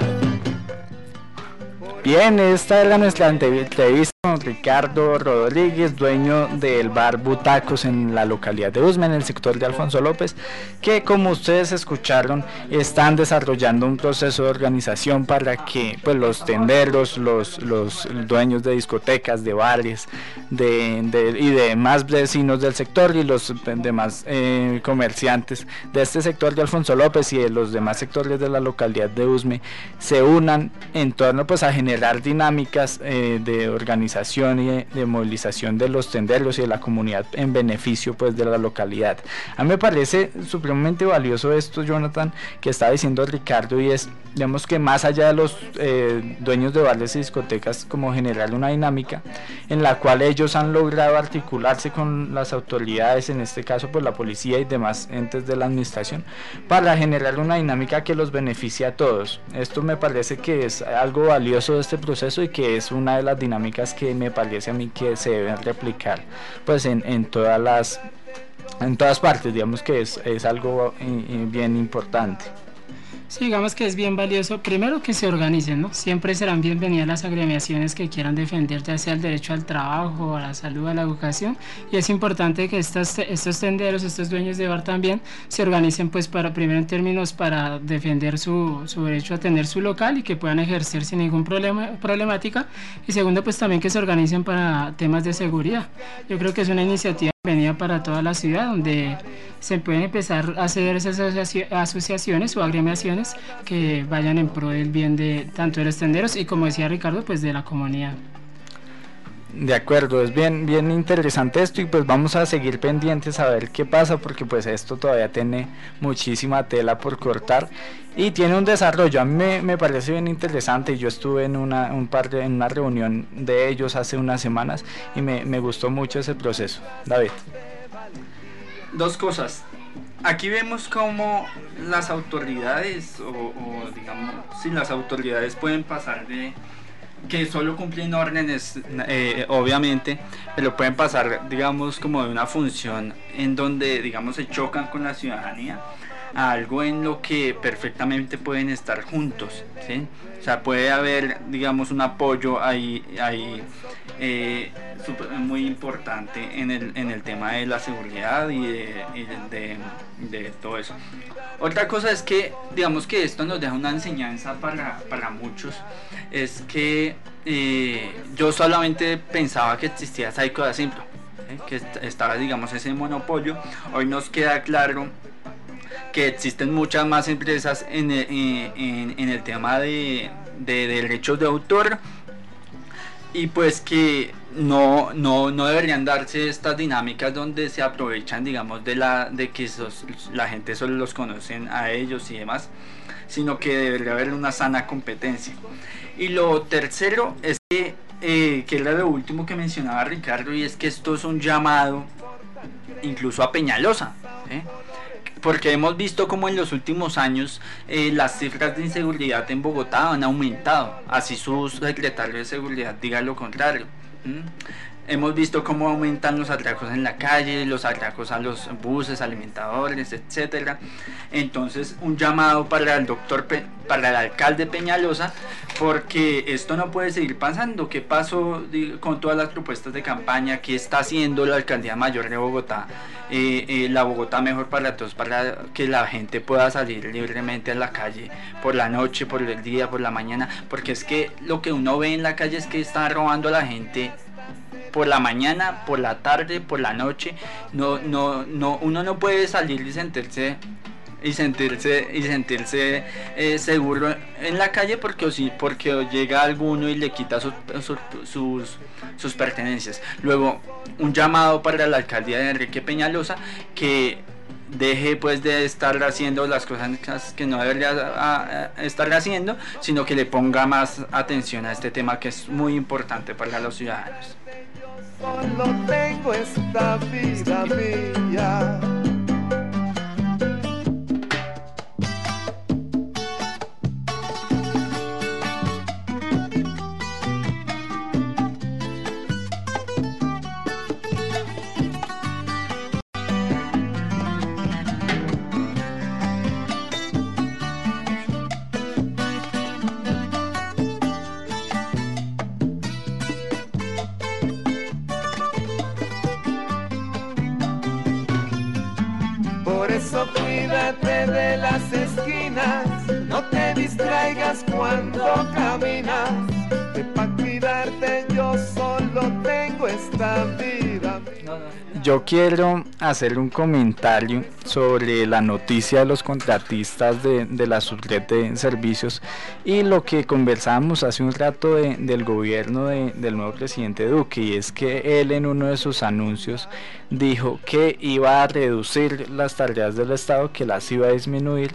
Bien, esta era nuestra entrevista con Ricardo Rodríguez, dueño del bar Butacos en la localidad de Usme, en el sector de Alfonso López, que como ustedes escucharon, están desarrollando un proceso de organización para que pues los tenderos, los, los dueños de discotecas, de bares de, de, y demás vecinos del sector y los demás eh, comerciantes de este sector de Alfonso López y de los demás sectores de la localidad de Usme se unan en torno pues a generar dinámicas eh, de organización y de, de movilización de los tenderos y de la comunidad en beneficio pues de la localidad. A mí me parece supremamente valioso esto, Jonathan, que está diciendo Ricardo, y es, digamos que más allá de los eh, dueños de bares y discotecas, como generar una dinámica en la cual ellos han logrado articularse con las autoridades, en este caso pues la policía y demás entes de la administración, para generar una dinámica que los beneficie a todos. Esto me parece que es algo valioso de este proceso y que es una de las dinámicas que me parece a mí que se deben replicar pues en, en todas las en todas partes, digamos que es, es algo bien importante. Sí, digamos que es bien valioso, primero que se organicen, ¿no? Siempre serán bienvenidas las agremiaciones que quieran defender ya sea el derecho al trabajo, a la salud, a la educación, y es importante que estos, estos tenderos, estos dueños de bar también se organicen pues para, primero en términos para defender su, su derecho a tener su local y que puedan ejercer sin ningún problema, problemática, y segundo pues también que se organicen para temas de seguridad. Yo creo que es una iniciativa bienvenida para toda la ciudad, donde se pueden empezar a hacer esas asociaciones o agremiaciones que vayan en pro del bien de tanto de los tenderos y, como decía Ricardo, pues de la comunidad. De acuerdo, es bien bien interesante esto y pues vamos a seguir pendientes a ver qué pasa, porque pues esto todavía tiene muchísima tela por cortar y tiene un desarrollo. A mí me, me parece bien interesante. Yo estuve en una, un par de, en una reunión de ellos hace unas semanas y me, me gustó mucho ese proceso. David. Dos cosas. Aquí vemos cómo las autoridades o, o digamos, si las autoridades pueden pasar de que solo cumplen órdenes, eh, obviamente, pero pueden pasar, digamos, como de una función en donde, digamos, se chocan con la ciudadanía, a algo en lo que perfectamente pueden estar juntos, ¿sí? O sea, puede haber, digamos, un apoyo ahí, ahí eh, super, muy importante en el, en el tema de la seguridad y de, y de, de todo eso. Otra cosa es que, digamos que esto nos deja una enseñanza para, para muchos, es que eh, yo solamente pensaba que existía Saico de Asimpro, ¿eh? Que estaba, digamos, ese monopolio. Hoy nos queda claro que existen muchas más empresas en el, en, en el tema de, de derechos de autor, y pues que no, no, no deberían darse estas dinámicas donde se aprovechan, digamos, de la de que esos, la gente solo los conocen a ellos y demás, sino que debería haber una sana competencia. Y lo tercero es que, eh, que era lo último que mencionaba Ricardo, y es que esto es un llamado incluso a Peñalosa, ¿eh? Porque hemos visto como en los últimos años eh, las cifras de inseguridad en Bogotá han aumentado, así su secretario de seguridad diga lo contrario. ¿Mm? Hemos visto cómo aumentan los atracos en la calle, los atracos a los buses, alimentadores, etcétera. Entonces, un llamado para el doctor, Pe para el alcalde Peñalosa, porque esto no puede seguir pasando. ¿Qué pasó con todas las propuestas de campaña? ¿Qué está haciendo la alcaldía mayor de Bogotá? Eh, eh, la Bogotá mejor para todos, para que la gente pueda salir libremente a la calle por la noche, por el día, por la mañana, porque es que lo que uno ve en la calle es que están robando a la gente por la mañana, por la tarde, por la noche. No, no, no, uno no puede salir y sentirse y sentirse y sentirse eh, seguro en la calle porque o sí, porque llega alguno y le quita sus, sus, sus, sus pertenencias. Luego, un llamado para la alcaldía de Enrique Peñalosa, que deje pues de estar haciendo las cosas que no debería a, a estar haciendo, sino que le ponga más atención a este tema que es muy importante para los ciudadanos. Solo tengo esta vida mía. Cuídate de las esquinas, no te distraigas cuando caminas, que pa' cuidarte yo solo tengo esta vida. Yo quiero hacer un comentario sobre la noticia de los contratistas de, de la subred de servicios y lo que conversábamos hace un rato de, del gobierno de, del nuevo presidente Duque, y es que él en uno de sus anuncios dijo que iba a reducir las tareas del Estado, que las iba a disminuir,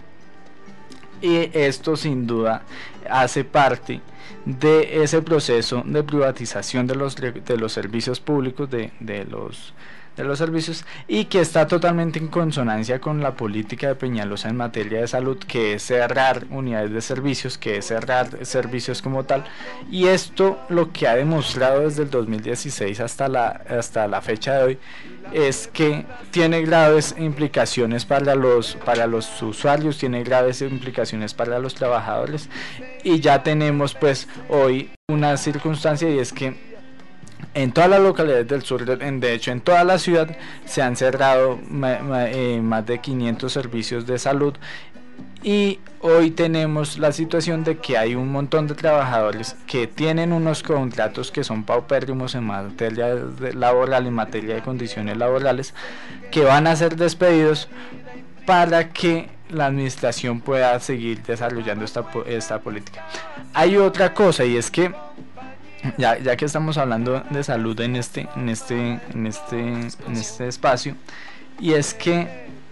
y esto sin duda hace parte de ese proceso de privatización de los, de los servicios públicos, de, de los de los servicios, y que está totalmente en consonancia con la política de Peñalosa en materia de salud, que es cerrar unidades de servicios, que es cerrar servicios como tal. Y esto lo que ha demostrado desde el dos mil dieciséis hasta la, hasta la fecha de hoy es que tiene graves implicaciones para los, para los usuarios, tiene graves implicaciones para los trabajadores, y ya tenemos pues hoy una circunstancia, y es que en todas las localidades del sur, de hecho en toda la ciudad, se han cerrado eh, más de quinientos servicios de salud, y hoy tenemos la situación de que hay un montón de trabajadores que tienen unos contratos que son paupérrimos en materia laboral, en materia de condiciones laborales, que van a ser despedidos para que la administración pueda seguir desarrollando esta, esta política. Hay otra cosa, y es que Ya, ya que estamos hablando de salud en este, en este, en este, en este espacio, y es que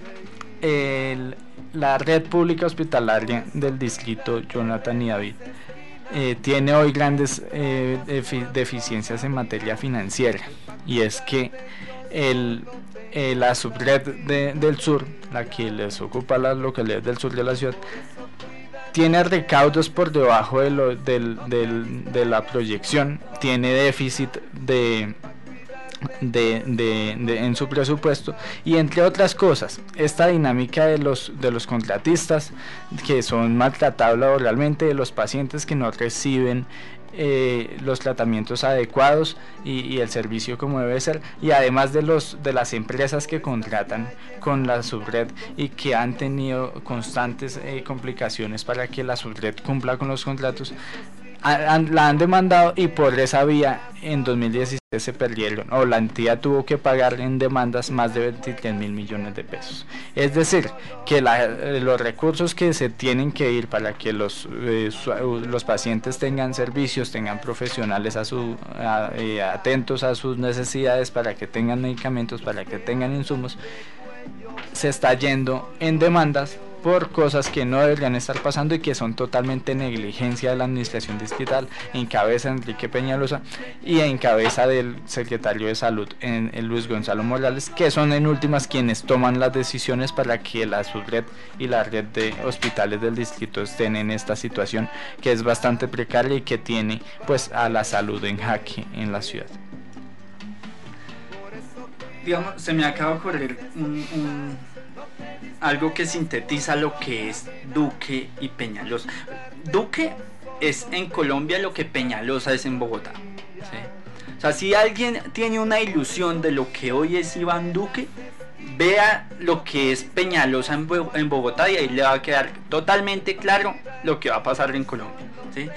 el, la red pública hospitalaria del distrito Jonathan y David eh, tiene hoy grandes eh, defi deficiencias en materia financiera, y es que el, eh, la subred de, del sur, la que les ocupa las localidades del sur de la ciudad, tiene recaudos por debajo de, lo, del, del, de la proyección, tiene déficit de, De, de, de, en su presupuesto, y entre otras cosas esta dinámica de los de los contratistas que son maltratados laboralmente, de los pacientes que no reciben eh, los tratamientos adecuados y, y el servicio como debe ser, y además de los de las empresas que contratan con la subred y que han tenido constantes eh, complicaciones para que la subred cumpla con los contratos. Han, la han demandado y por esa vía en dos mil diecisiete se perdieron, o la entidad tuvo que pagar en demandas más de veintitrés mil millones de pesos. Es decir, que la, los recursos que se tienen que ir para que los, eh, su, los pacientes tengan servicios, tengan profesionales a su, a, eh, atentos a sus necesidades, para que tengan medicamentos, para que tengan insumos, se está yendo en demandas por cosas que no deberían estar pasando y que son totalmente negligencia de la administración distrital, en cabeza de Enrique Peñalosa y en cabeza del secretario de Salud, en, en Luis Gonzalo Morales, que son en últimas quienes toman las decisiones para que la subred y la red de hospitales del distrito estén en esta situación que es bastante precaria y que tiene pues a la salud en jaque en la ciudad. Digamos, se me acaba de ocurrir un, un, algo que sintetiza lo que es Duque y Peñalosa. Duque es en Colombia lo que Peñalosa es en Bogotá, ¿sí? O sea, si alguien tiene una ilusión de lo que hoy es Iván Duque, vea lo que es Peñalosa en, Bo en Bogotá, y ahí le va a quedar totalmente claro lo que va a pasar en Colombia, ¿sí?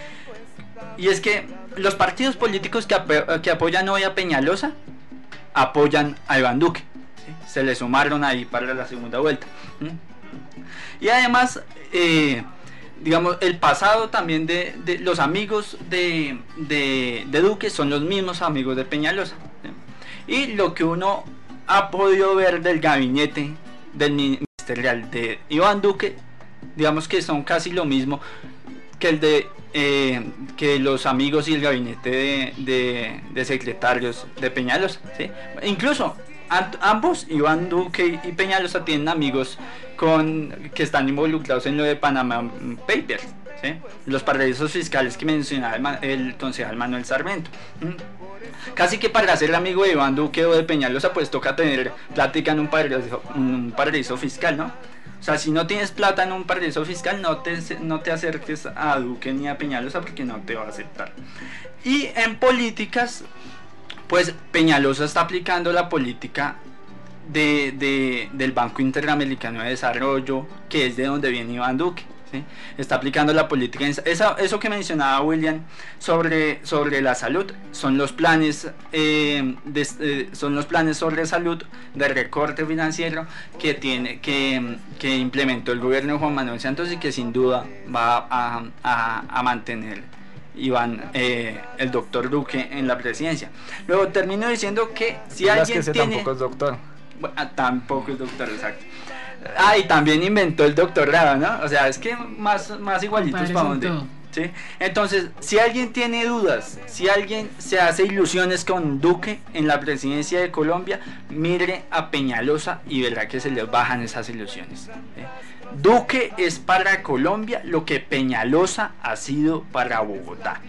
Y es que los partidos políticos que, ap que apoyan hoy a Peñalosa apoyan a Iván Duque, ¿sí? Se le sumaron ahí para la segunda vuelta, ¿sí? Y además eh, digamos, el pasado también de, de los amigos de, de, de Duque son los mismos amigos de Peñalosa, ¿sí? Y lo que uno ha podido ver del gabinete del ministerial de Iván Duque, digamos que son casi lo mismo que el de eh, que los amigos y el gabinete de, de, de secretarios de Peñalosa, ¿sí? Incluso ambos, Iván Duque y Peñalosa, tienen amigos con que están involucrados en lo de Panama Papers, ¿sí? Los paraísos fiscales que mencionaba el, el concejal Manuel Sarmiento. ¿Mm? Casi que para ser amigo de Iván Duque o de Peñalosa, pues toca tener plática en un paraíso, un paraíso fiscal, ¿no? O sea, si no tienes plata en un paraíso fiscal, no te, no te acerques a Duque ni a Peñalosa, porque no te va a aceptar. Y en políticas, pues Peñalosa está aplicando la política de, de, del Banco Interamericano de Desarrollo, que es de donde viene Iván Duque, ¿sí? Está aplicando la política, esa, eso que mencionaba William sobre, sobre la salud, son los planes eh, de, eh, son los planes sobre salud de recorte financiero que tiene que, que implementó el gobierno de Juan Manuel Santos, y que sin duda va a, a, a mantener Iván, eh, el doctor Duque en la presidencia. Luego termino diciendo que si es alguien que ese tiene... tampoco es doctor. Bueno, tampoco es doctor, exacto. Ah, y también inventó el doctorado, ¿no? O sea, es que más, más igualitos para dónde, ¿sí? Entonces, si alguien tiene dudas, si alguien se hace ilusiones con Duque en la presidencia de Colombia, mire a Peñalosa y verá que se le bajan esas ilusiones, ¿sí? Duque es para Colombia lo que Peñalosa ha sido para Bogotá.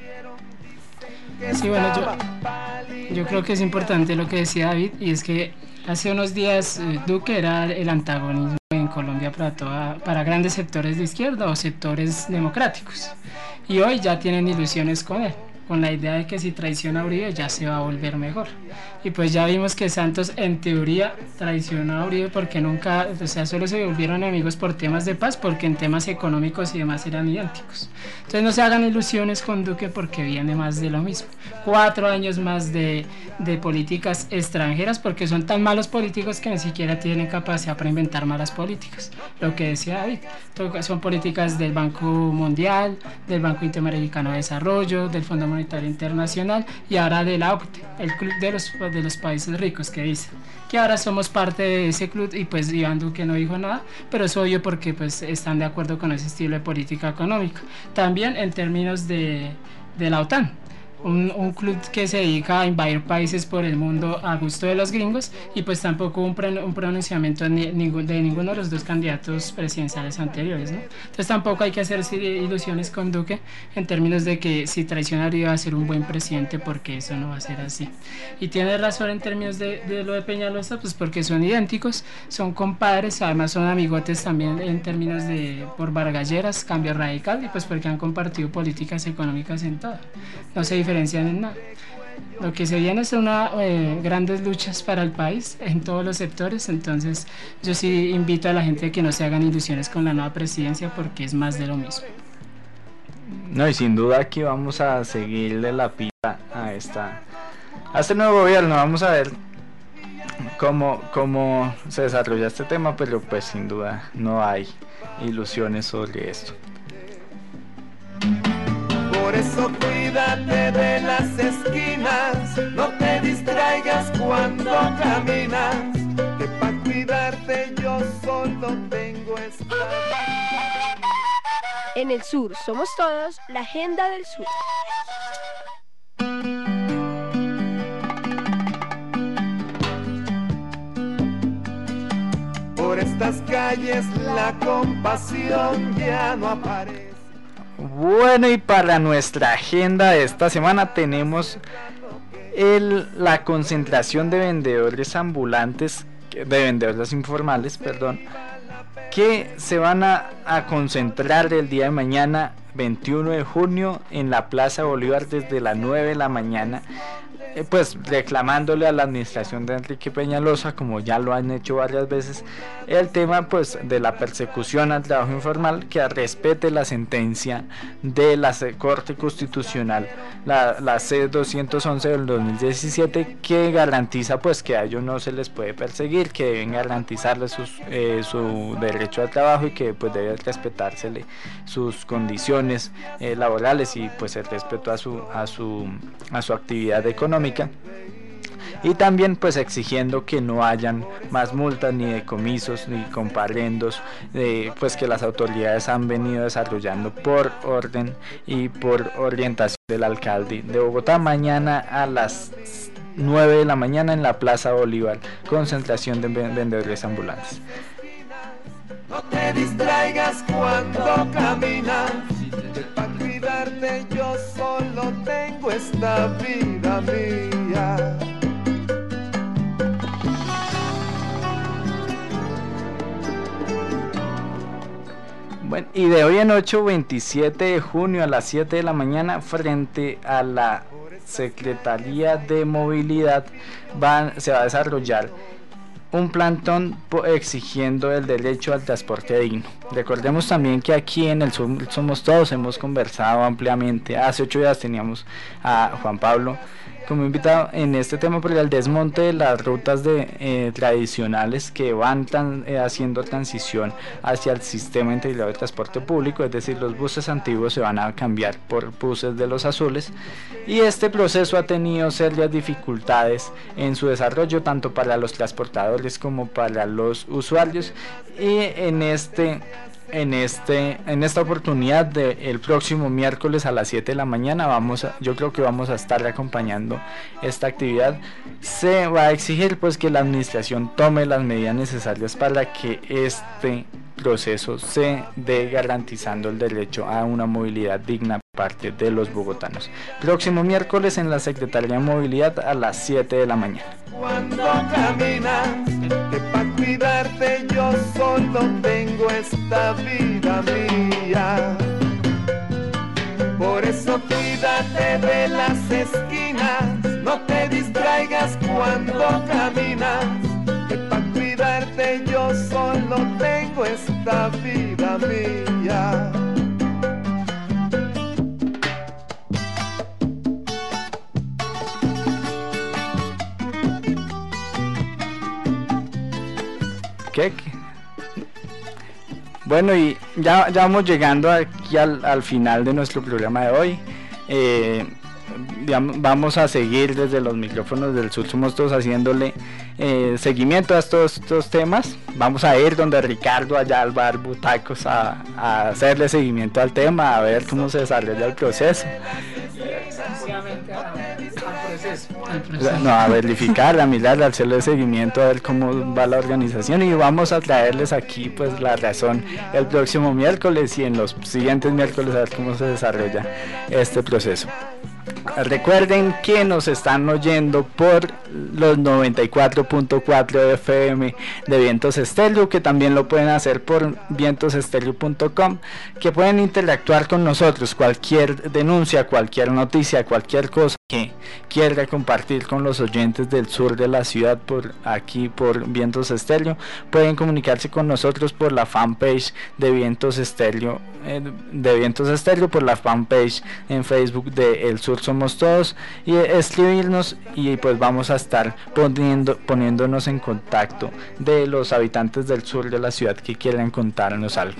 Sí, bueno, yo, yo creo que es importante lo que decía David, y es que hace unos días eh, Duque era el antagonismo en Colombia para, toda, para grandes sectores de izquierda o sectores democráticos, y hoy ya tienen ilusiones con él, con la idea de que si traiciona a Uribe ya se va a volver mejor. Y pues ya vimos que Santos en teoría traicionó a Uribe porque nunca, o sea, solo se volvieron amigos por temas de paz, porque en temas económicos y demás eran idénticos. Entonces no se hagan ilusiones con Duque, porque viene más de lo mismo. Cuatro años más de, de políticas extranjeras, porque son tan malos políticos que ni siquiera tienen capacidad para inventar malas políticas. Lo que decía David, son políticas del Banco Mundial, del Banco Interamericano de Desarrollo, del Fondo Monetario Internacional, y ahora de la O C T E, el Club de los, de los Países Ricos, que dice que ahora somos parte de ese club. Y pues Iván Duque no dijo nada, pero es obvio porque pues están de acuerdo con ese estilo de política económica. También en términos de, de la OTAN, un, un club que se dedica a invadir países por el mundo a gusto de los gringos, y pues tampoco un, pron un pronunciamiento de, ningún, de ninguno de los dos candidatos presidenciales anteriores, ¿no? Entonces tampoco hay que hacerse ilusiones con Duque en términos de que si traicionaría va a ser un buen presidente, porque eso no va a ser así. Y tiene razón en términos de, de lo de Peñalosa, pues porque son idénticos, son compadres, además son amigotes también en términos de por Vargalleras, Cambio Radical, y pues porque han compartido políticas económicas en todo, no se diferencian en nada. Lo que se viene son una, eh, grandes luchas para el país en todos los sectores, entonces yo sí invito a la gente a que no se hagan ilusiones con la nueva presidencia, porque es más de lo mismo. No, y sin duda aquí vamos a seguirle la pista a esta a este nuevo gobierno. Vamos a ver cómo, cómo se desarrolla este tema, pero pues sin duda no hay ilusiones sobre esto. Por eso cuídate de las esquinas, no te distraigas cuando caminas, que para cuidarte yo solo tengo esta vida. En el sur somos todos, la agenda del sur. Por estas calles la compasión ya no aparece. Bueno, y para nuestra agenda de esta semana tenemos el, la concentración de vendedores ambulantes, de vendedores informales, perdón, que se van a, a concentrar el día de mañana, veintiuno de junio, en la Plaza Bolívar desde las nueve de la mañana, eh, pues reclamándole a la administración de Enrique Peñalosa, como ya lo han hecho varias veces, el tema pues de la persecución al trabajo informal, que respete la sentencia de la Corte Constitucional, la, la C doscientos once del dos mil diecisiete, que garantiza pues que a ellos no se les puede perseguir, que deben garantizarles sus, eh, su derecho al trabajo, y que pues debe respetársele sus condiciones eh, laborales, y pues el respeto a su, a su, a su actividad económica. Y también pues exigiendo que no hayan más multas, ni decomisos, ni comparendos, eh, pues que las autoridades han venido desarrollando por orden y por orientación del alcalde de Bogotá. Mañana a las nueve de la mañana en la Plaza Bolívar, concentración de vendedores ambulantes. No te distraigas cuando caminas, para cuidarte yo solo tengo esta vida mía. Bueno, y de hoy en ocho, veintisiete de junio a las siete de la mañana, frente a la Secretaría de Movilidad, van, se va a desarrollar un plantón exigiendo el derecho al transporte digno. Recordemos también que aquí en el Sur Somos Todos hemos conversado ampliamente. Hace ocho días teníamos a Juan Pablo como invitado en este tema por el desmonte de las rutas de, eh, tradicionales que van tan, eh, haciendo transición hacia el sistema integrado de transporte público, es decir, los buses antiguos se van a cambiar por buses de los azules, y este proceso ha tenido serias dificultades en su desarrollo, tanto para los transportadores como para los usuarios, y en este En, este, en esta oportunidad del próximo miércoles a las siete de la mañana, vamos a, yo creo que vamos a estar acompañando esta actividad. Se va a exigir pues que la administración tome las medidas necesarias para que este proceso se dé garantizando el derecho a una movilidad digna por parte de los bogotanos. Próximo miércoles en la Secretaría de Movilidad a las siete de la mañana. Cuando caminas, que para cuidarte yo solo tengo esta vida mía. Por eso cuídate de las esquinas, no te distraigas cuando caminas, que para cuidarte yo solo tengo esta vida mía. ¿Qué? Bueno, y ya, ya vamos llegando aquí al, al final de nuestro programa de hoy. Eh, vamos a seguir desde los micrófonos del Sur Somos Todos haciéndole eh, seguimiento a estos, estos temas. Vamos a ir donde Ricardo, allá al bar Butacos, a, a hacerle seguimiento al tema, a ver cómo se desarrolla el proceso. proceso. No, a verificar, a mirar, a hacerle seguimiento, a ver cómo va la organización, y vamos a traerles aquí pues la razón el próximo miércoles y en los siguientes miércoles a ver cómo se desarrolla este proceso. Recuerden que nos están oyendo por los noventa y cuatro punto cuatro F M de Vientos Estéreo, que también lo pueden hacer por vientos estéreo punto com, que pueden interactuar con nosotros. Cualquier denuncia, cualquier noticia, cualquier cosa que quiera compartir con los oyentes del sur de la ciudad por aquí por Vientos Estéreo, pueden comunicarse con nosotros por la fanpage de Vientos Estéreo, eh, de Vientos Estéreo, por la fanpage en Facebook de El Sur Somos Todos, y escribirnos, y pues vamos a estar poniendo, poniéndonos en contacto de los habitantes del sur de la ciudad que quieran contarnos algo.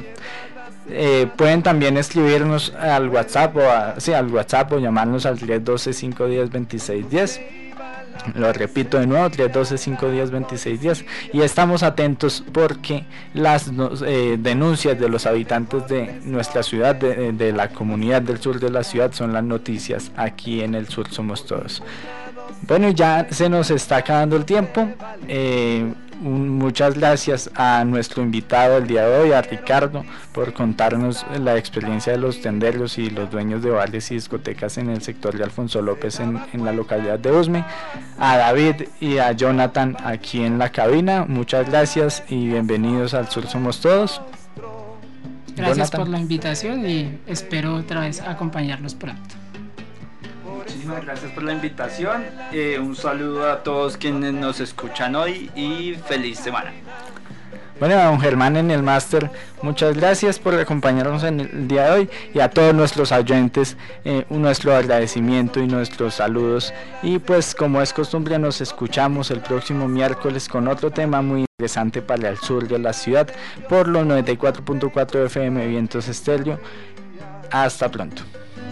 Eh, pueden también escribirnos al WhatsApp o a, sí, al WhatsApp o llamarnos al tres uno dos, cinco uno cero, dos seis uno cero. Lo repito de nuevo, tres uno dos, cinco uno cero, dos seis uno cero, y estamos atentos porque las eh, denuncias de los habitantes de nuestra ciudad, de, de la comunidad del sur de la ciudad, son las noticias aquí en El Sur Somos Todos. Bueno, ya se nos está acabando el tiempo. eh, un, muchas gracias a nuestro invitado el día de hoy, a Ricardo, por contarnos la experiencia de los tenderos y los dueños de bares y discotecas en el sector de Alfonso López en, en la localidad de Usme, a David y a Jonathan aquí en la cabina. Muchas gracias y bienvenidos al Sur Somos Todos. Gracias Jonathan. por la invitación y espero otra vez acompañarlos pronto. Muchísimas gracias por la invitación, eh, un saludo a todos quienes nos escuchan hoy y feliz semana. Bueno, a don Germán en el máster, muchas gracias por acompañarnos en el día de hoy, y a todos nuestros oyentes eh, nuestro agradecimiento y nuestros saludos, y pues como es costumbre nos escuchamos el próximo miércoles con otro tema muy interesante para el sur de la ciudad por los noventa y cuatro punto cuatro F M Vientos Estéreo. Hasta pronto.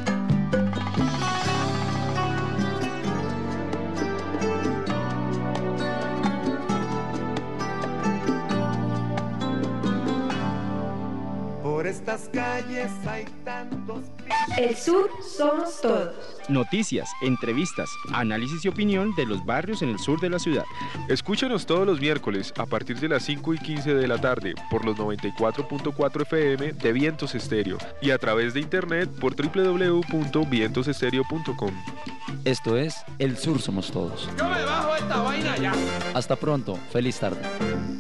Por estas calles hay tantos... El Sur Somos Todos. Noticias, entrevistas, análisis y opinión de los barrios en el sur de la ciudad. Escúchanos todos los miércoles a partir de las cinco y quince de la tarde por los noventa y cuatro punto cuatro F M de Vientos Estéreo y a través de internet por doble u doble u doble u punto vientos estéreo punto com. Esto es El Sur Somos Todos. Yo me bajo esta vaina ya. Hasta pronto, feliz tarde.